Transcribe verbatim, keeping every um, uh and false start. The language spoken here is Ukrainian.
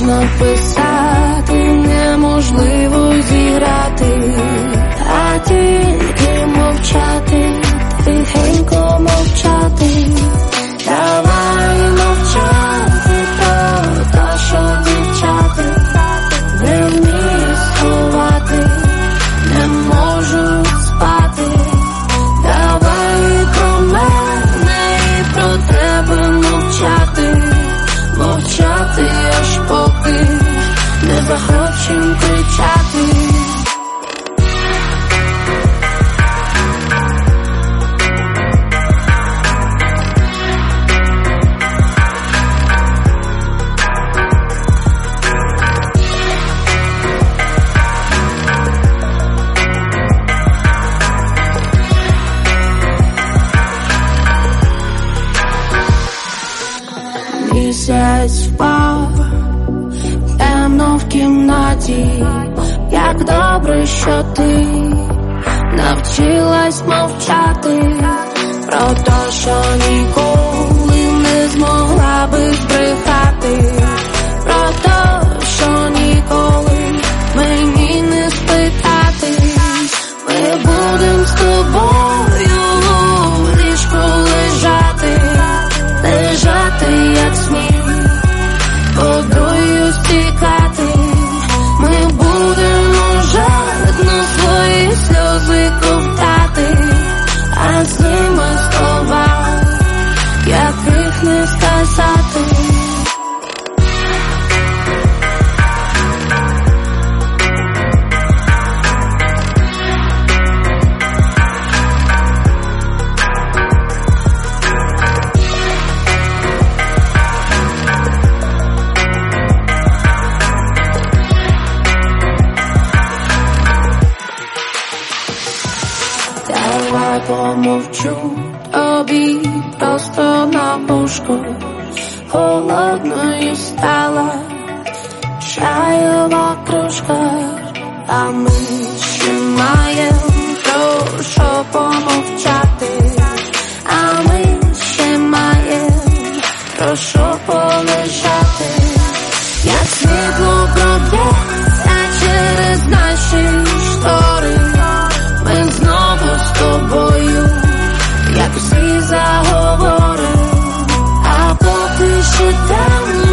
можна писати, неможливо зіграти, а тільки мовчати, тихенько мовчати. Давай мовчати про те, що дівчата не вміють сховати, не можуть спати. Давай про мене і про тебе мовчати, мовчати, аж поки не захочем кричати. Місяць впав, темно в кімнаті. Як добре, що ти навчилась мовчати про те, що ніколи не змогла би збрехати, про те, що ніколи мені не спитати. Ми будем з тобою в ліжку лежати, лежати, як сніг, водою стікати. Ми будемо жадно свої сльози ковтати, а з ними слова, яких не сказати. Давай помовчу тобі просто на пушку. Холодною стала чайова кружка, а ми ще маєм про що помовчати, а ми ще маєм про що полежати. Як світло проб'ється через наші штори, ми знову з тобою, як всі заговори, а поки ще темно.